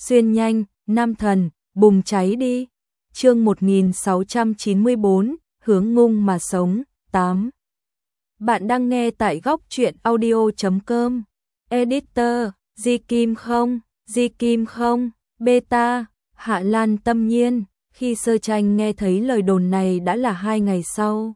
xuyên nhanh, nam thần, bùng cháy đi. Chương 1694, hướng ngung mà sống, 8. Bạn đang nghe tại góc truyện audio.com. Editor, Di Kim không, beta, Hạ Lan Tâm Nhiên. Khi Sơ Tranh nghe thấy lời đồn này đã là 2 ngày sau.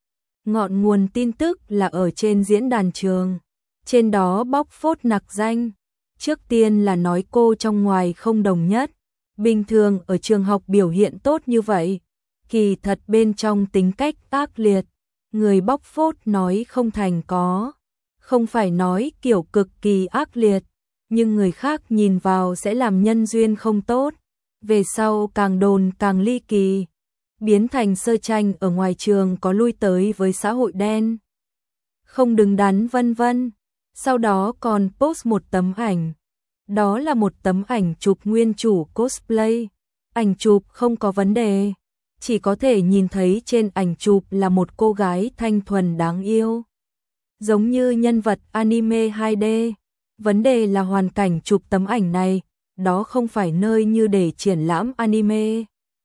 Ngọn nguồn tin tức là ở trên diễn đàn trường. Trên đó bóc phốt nặc danh. Trước tiên là nói cô trong ngoài không đồng nhất. Bình thường ở trường học biểu hiện tốt như vậy. Kỳ thật bên trong tính cách ác liệt. Người bóc phốt nói không thành có. Không phải nói kiểu cực kỳ ác liệt. Nhưng người khác nhìn vào sẽ làm nhân duyên không tốt. Về sau càng đồn càng ly kỳ. Biến thành Sơ Tranh ở ngoài trường có lui tới với xã hội đen. Không đứng đắn vân vân. Sau đó còn post một tấm ảnh. Đó là một tấm ảnh chụp nguyên chủ cosplay. Ảnh chụp không có vấn đề. Chỉ có thể nhìn thấy trên ảnh chụp là một cô gái thanh thuần đáng yêu. Giống như nhân vật anime 2D. Vấn đề là hoàn cảnh chụp tấm ảnh này. Đó không phải nơi như để triển lãm anime.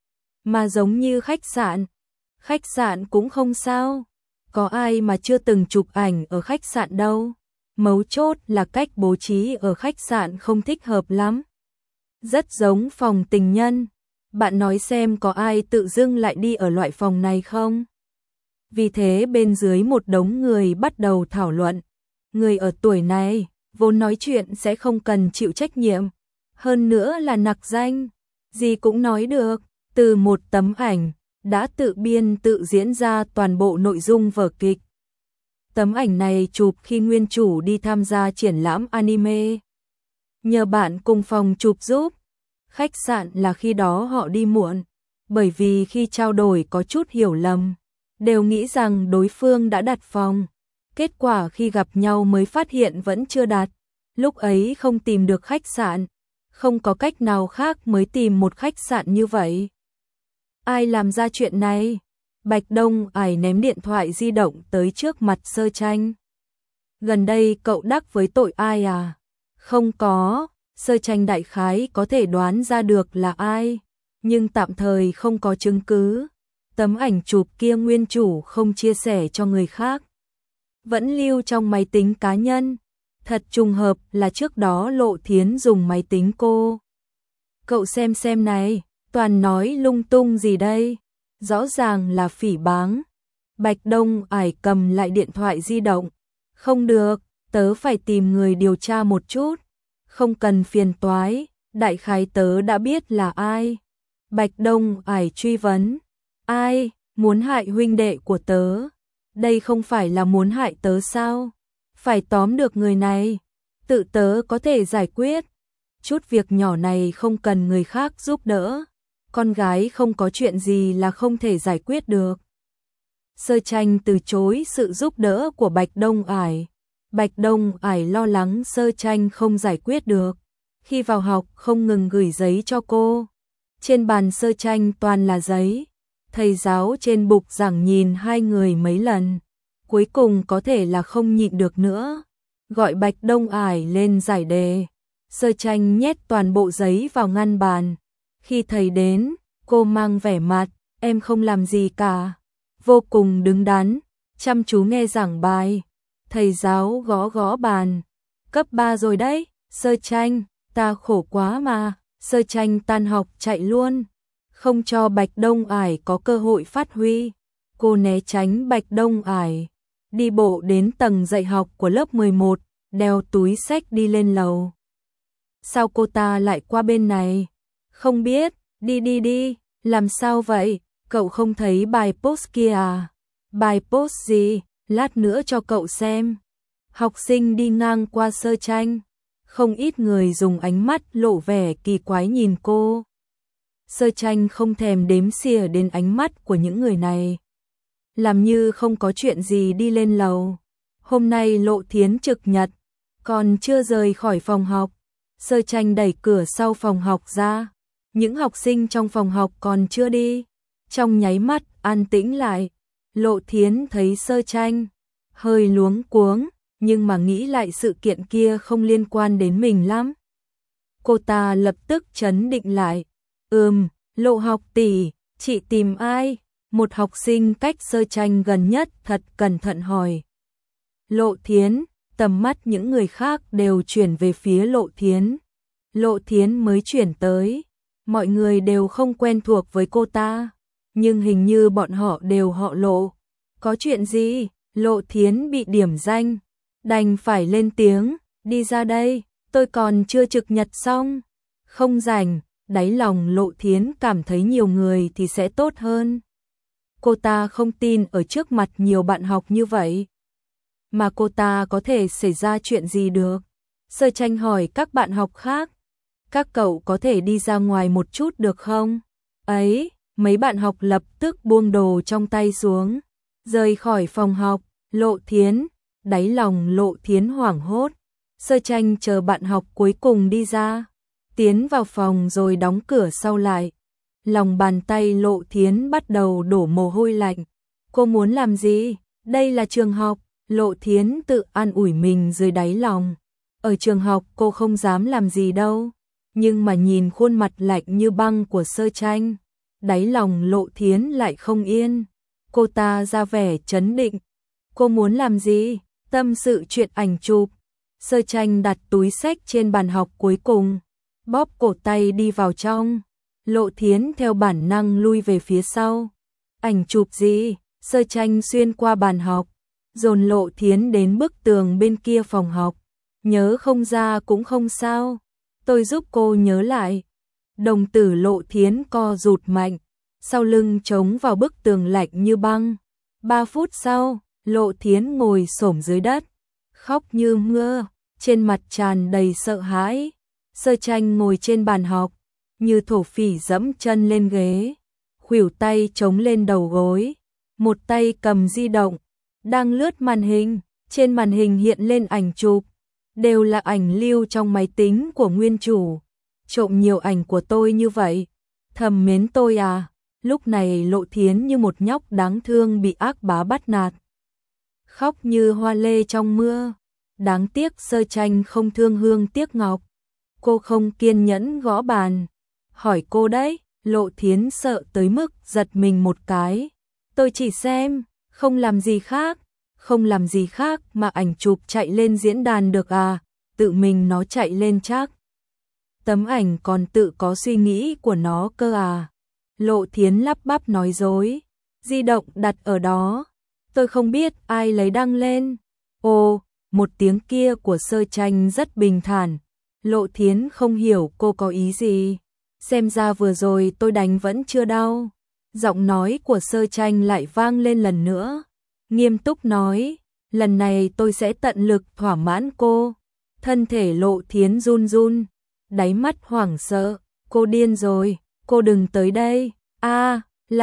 Mà giống như khách sạn. Khách sạn cũng không sao. Có ai mà chưa từng chụp ảnh ở khách sạn đâu. Mấu chốt là cách bố trí ở khách sạn không thích hợp lắm. Rất giống phòng tình nhân. Bạn nói xem có ai tự dưng lại đi ở loại phòng này không? Vì thế bên dưới một đống người bắt đầu thảo luận. Người ở tuổi này, vốn nói chuyện sẽ không cần chịu trách nhiệm. Hơn nữa là nặc danh. Gì cũng nói được. Từ một tấm ảnh, đã tự biên tự diễn ra toàn bộ nội dung vở kịch. Tấm ảnh này chụp khi nguyên chủ đi tham gia triển lãm anime. Nhờ bạn cùng phòng chụp giúp. Khách sạn là khi đó họ đi muộn. Bởi vì khi trao đổi có chút hiểu lầm. Đều nghĩ rằng đối phương đã đặt phòng. Kết quả khi gặp nhau mới phát hiện vẫn chưa đặt. Lúc ấy không tìm được khách sạn. Không có cách nào khác mới tìm một khách sạn như vậy. Ai làm ra chuyện này? Bạch Đông Ải ném điện thoại di động tới trước mặt Sơ Tranh. Gần đây cậu đắc với tội ai à? Không có, Sơ Tranh đại khái có thể đoán ra được là ai, nhưng tạm thời không có chứng cứ. Tấm ảnh chụp kia nguyên chủ không chia sẻ cho người khác. Vẫn lưu trong máy tính cá nhân. Thật trùng hợp là trước đó Lộ Thiến dùng máy tính cô. Cậu xem này, toàn nói lung tung gì đây? Rõ ràng là phỉ báng. Bạch Đông Ải cầm lại điện thoại di động. Không được, tớ phải tìm người điều tra một chút. Không cần phiền toái, đại khái tớ đã biết là ai. Bạch Đông Ải truy vấn. Ai, muốn hại huynh đệ của tớ? Đây không phải là muốn hại tớ sao? Phải tóm được người này. Tự tớ có thể giải quyết. Chút việc nhỏ này không cần người khác giúp đỡ. Con gái không có chuyện gì là không thể giải quyết được. Sơ Tranh từ chối sự giúp đỡ của Bạch Đông Ải. Bạch Đông Ải lo lắng Sơ Tranh không giải quyết được. Khi vào học không ngừng gửi giấy cho cô. Trên bàn Sơ Tranh toàn là giấy. Thầy giáo trên bục giảng nhìn hai người mấy lần. Cuối cùng có thể là không nhịn được nữa. Gọi Bạch Đông Ải lên giải đề. Sơ Tranh nhét toàn bộ giấy vào ngăn bàn. Khi thầy đến, cô mang vẻ mặt, em không làm gì cả. Vô cùng đứng đắn, chăm chú nghe giảng bài. Thầy giáo gõ gõ bàn. Cấp 3 rồi đấy, Sơ Tranh, ta khổ quá mà. Sơ Tranh tan học chạy luôn. Không cho Bạch Đông Ải có cơ hội phát huy. Cô né tránh Bạch Đông Ải. Đi bộ đến tầng dạy học của lớp 11, đeo túi xách đi lên lầu. Sao cô ta lại qua bên này? Không biết, đi, làm sao vậy? Cậu không thấy bài post kia à? Bài post gì? Lát nữa cho cậu xem. Học sinh đi ngang qua Sơ Tranh. Không ít người dùng ánh mắt lộ vẻ kỳ quái nhìn cô. Sơ Tranh không thèm đếm xỉa đến ánh mắt của những người này. Làm như không có chuyện gì đi lên lầu. Hôm nay Lộ Thiến trực nhật, còn chưa rời khỏi phòng học. Sơ Tranh đẩy cửa sau phòng học ra. Những học sinh trong phòng học còn chưa đi. Trong nháy mắt an tĩnh lại. Lộ Thiến thấy Sơ Tranh, hơi luống cuống, nhưng mà nghĩ lại sự kiện kia không liên quan đến mình lắm. Cô ta lập tức trấn định lại. Lộ học tỷ, chị tìm ai? Một học sinh cách Sơ Tranh gần nhất thật cẩn thận hỏi. Lộ Thiến, tầm mắt những người khác đều chuyển về phía Lộ Thiến. Lộ Thiến mới chuyển tới, mọi người đều không quen thuộc với cô ta, nhưng hình như bọn họ đều họ Lộ. Có chuyện gì? Lộ Thiến bị điểm danh, đành phải lên tiếng, đi ra đây, tôi còn chưa trực nhật xong. Không rảnh, đáy lòng Lộ Thiến cảm thấy nhiều người thì sẽ tốt hơn. Cô ta không tin ở trước mặt nhiều bạn học như vậy. Mà cô ta có thể xảy ra chuyện gì được? Sơ Tranh hỏi các bạn học khác. Các cậu có thể đi ra ngoài một chút được không? Ấy, mấy bạn học lập tức buông đồ trong tay xuống, rời khỏi phòng học. Lộ Thiến, đáy lòng Lộ Thiến hoảng hốt. Sơ Tranh chờ bạn học cuối cùng đi ra, tiến vào phòng rồi đóng cửa sau lại. Lòng bàn tay Lộ Thiến bắt đầu đổ mồ hôi lạnh. Cô muốn làm gì? Đây là trường học. Lộ Thiến tự an ủi mình dưới đáy lòng. Ở trường học cô không dám làm gì đâu. Nhưng mà nhìn khuôn mặt lạnh như băng của Sơ Tranh, đáy lòng Lộ Thiến lại không yên. Cô ta ra vẻ trấn định. Cô muốn làm gì? Tâm sự chuyện ảnh chụp. Sơ Tranh đặt túi xách trên bàn học cuối cùng, bóp cổ tay đi vào trong. Lộ Thiến theo bản năng lui về phía sau. Ảnh chụp gì? Sơ Tranh xuyên qua bàn học, dồn Lộ Thiến đến bức tường bên kia phòng học. Nhớ không ra cũng không sao, tôi giúp cô nhớ lại. Đồng tử Lộ Thiến co rụt mạnh, sau lưng chống vào bức tường lạnh như băng. 3 phút sau, Lộ Thiến ngồi xổm dưới đất, khóc như mưa, trên mặt tràn đầy sợ hãi. Sơ Tranh ngồi trên bàn học, như thổ phỉ dẫm chân lên ghế, khuỷu tay chống lên đầu gối, một tay cầm di động, đang lướt màn hình. Trên màn hình hiện lên ảnh chụp, đều là ảnh lưu trong máy tính của nguyên chủ. Trộm nhiều ảnh của tôi như vậy, thầm mến tôi à? Lúc này Lộ Thiến như một nhóc đáng thương bị ác bá bắt nạt, khóc như hoa lê trong mưa. Đáng tiếc Sơ Tranh không thương hương tiếc ngọc. Cô không kiên nhẫn gõ bàn. Hỏi cô đấy. Lộ Thiến sợ tới mức giật mình một cái. Tôi chỉ xem, không làm gì khác. Không làm gì khác mà ảnh chụp chạy lên diễn đàn được à? Tự mình nó chạy lên chắc. Tấm ảnh còn tự có suy nghĩ của nó cơ à? Lộ Thiến lắp bắp nói dối. Di động đặt ở đó, tôi không biết ai lấy đăng lên. Ồ, một tiếng kia của Sơ Tranh rất bình thản. Lộ Thiến không hiểu cô có ý gì. Xem ra vừa rồi tôi đánh vẫn chưa đau. Giọng nói của Sơ Tranh lại vang lên lần nữa. Nghiêm túc nói, lần này tôi sẽ tận lực thỏa mãn cô. Thân thể Lộ Thiến run run, đáy mắt hoảng sợ. Cô điên rồi, cô đừng tới đây. À,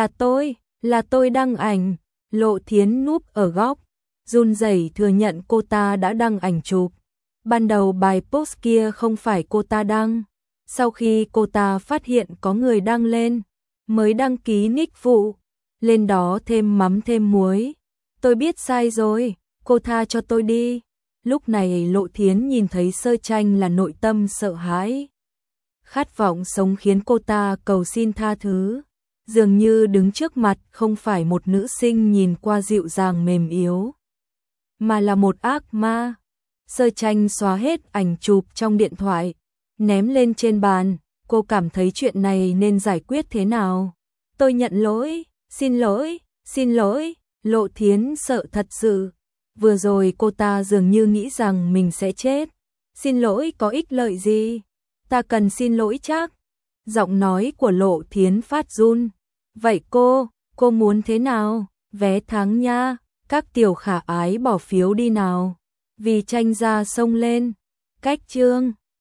là tôi đăng ảnh. Lộ Thiến núp ở góc, run rẩy thừa nhận cô ta đã đăng ảnh chụp. Ban đầu bài post kia không phải cô ta đăng. Sau khi cô ta phát hiện có người đăng lên, mới đăng ký nick phụ, lên đó thêm mắm thêm muối. Tôi biết sai rồi, cô tha cho tôi đi. Lúc này Lộ Thiến nhìn thấy Sơ Tranh là nội tâm sợ hãi. Khát vọng sống khiến cô ta cầu xin tha thứ. Dường như đứng trước mặt không phải một nữ sinh nhìn qua dịu dàng mềm yếu, mà là một ác ma. Sơ Tranh xóa hết ảnh chụp trong điện thoại, ném lên trên bàn. Cô cảm thấy chuyện này nên giải quyết thế nào? Tôi nhận lỗi, xin lỗi. Lộ Thiến sợ thật sự. Vừa rồi cô ta dường như nghĩ rằng mình sẽ chết. Xin lỗi có ích lợi gì? Ta cần xin lỗi chắc. Giọng nói của Lộ Thiến phát run. Vậy cô muốn thế nào? Vé tháng nha, các tiểu khả ái bỏ phiếu đi nào. Vì tranh ra xông lên. Cách chương